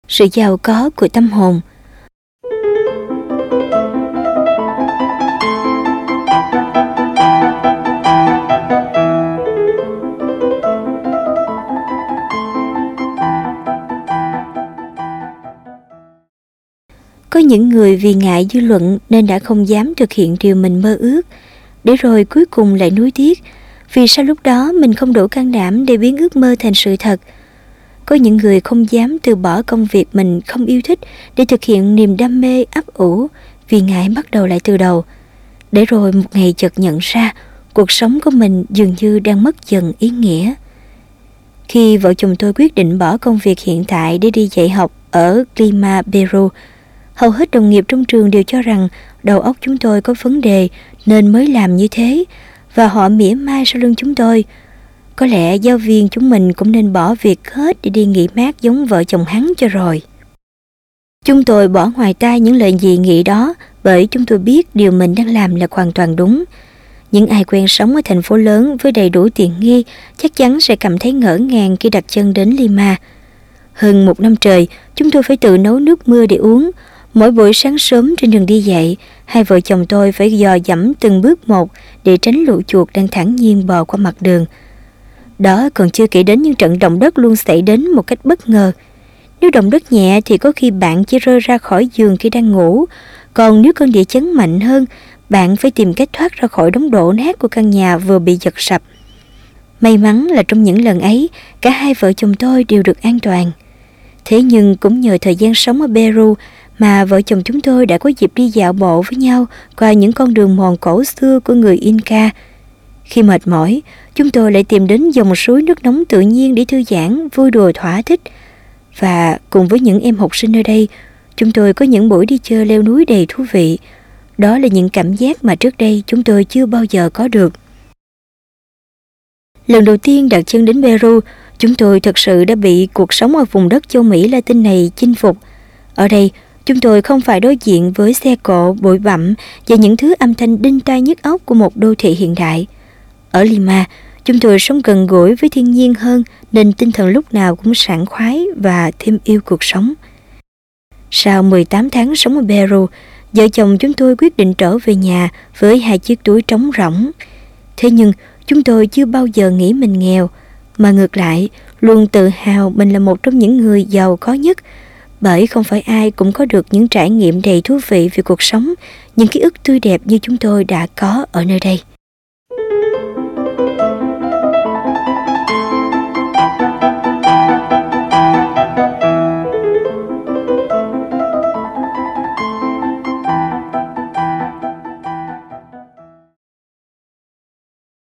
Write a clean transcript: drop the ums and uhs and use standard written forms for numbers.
sự giàu có của tâm hồn. Có những người vì ngại dư luận nên đã không dám thực hiện điều mình mơ ước, để rồi cuối cùng lại nuối tiếc vì sao lúc đó mình không đủ can đảm để biến ước mơ thành sự thật. Có những người không dám từ bỏ công việc mình không yêu thích để thực hiện niềm đam mê ấp ủ vì ngại bắt đầu lại từ đầu, để rồi một ngày chợt nhận ra cuộc sống của mình dường như đang mất dần ý nghĩa. Khi vợ chồng tôi quyết định bỏ công việc hiện tại để đi dạy học ở Lima, Peru, hầu hết đồng nghiệp trong trường đều cho rằng đầu óc chúng tôi có vấn đề nên mới làm như thế, và họ mỉa mai sau lưng chúng tôi. Có lẽ giáo viên chúng mình cũng nên bỏ việc hết để đi nghỉ mát giống vợ chồng hắn cho rồi. Chúng tôi bỏ ngoài tai những lời dị nghị đó bởi chúng tôi biết điều mình đang làm là hoàn toàn đúng. Những ai quen sống ở thành phố lớn với đầy đủ tiện nghi chắc chắn sẽ cảm thấy ngỡ ngàng khi đặt chân đến Lima. Hơn 1 năm trời, chúng tôi phải tự nấu nước mưa để uống. Mỗi buổi sáng sớm trên đường đi dạy, hai vợ chồng tôi phải dò dẫm từng bước một để tránh lũ chuột đang thản nhiên bò qua mặt đường. Đó còn chưa kể đến những trận động đất luôn xảy đến một cách bất ngờ. Nếu động đất nhẹ thì có khi bạn chỉ rơi ra khỏi giường khi đang ngủ, còn nếu cơn địa chấn mạnh hơn, bạn phải tìm cách thoát ra khỏi đống đổ nát của căn nhà vừa bị giật sập. May mắn là trong những lần ấy, cả hai vợ chồng tôi đều được an toàn. Thế nhưng cũng nhờ thời gian sống ở Peru mà vợ chồng chúng tôi đã có dịp đi dạo bộ với nhau qua những con đường mòn cổ xưa của người Inca. Khi mệt mỏi, chúng tôi lại tìm đến dòng suối nước nóng tự nhiên để thư giãn, vui đùa thỏa thích. Và cùng với những em học sinh nơi đây, chúng tôi có những buổi đi chơi leo núi đầy thú vị. Đó là những cảm giác mà trước đây chúng tôi chưa bao giờ có được. Lần đầu tiên đặt chân đến Peru, chúng tôi thật sự đã bị cuộc sống ở vùng đất châu Mỹ Latin này chinh phục. Ở đây, chúng tôi không phải đối diện với xe cộ, bụi bặm và những thứ âm thanh đinh tai nhức óc của một đô thị hiện đại. Ở Lima, chúng tôi sống gần gũi với thiên nhiên hơn nên tinh thần lúc nào cũng sảng khoái và thêm yêu cuộc sống. Sau 18 tháng sống ở Peru, vợ chồng chúng tôi quyết định trở về nhà với 2 chiếc túi trống rỗng. Thế nhưng, chúng tôi chưa bao giờ nghĩ mình nghèo, mà ngược lại, luôn tự hào mình là một trong những người giàu có nhất, bởi không phải ai cũng có được những trải nghiệm đầy thú vị về cuộc sống, những ký ức tươi đẹp như chúng tôi đã có ở nơi đây.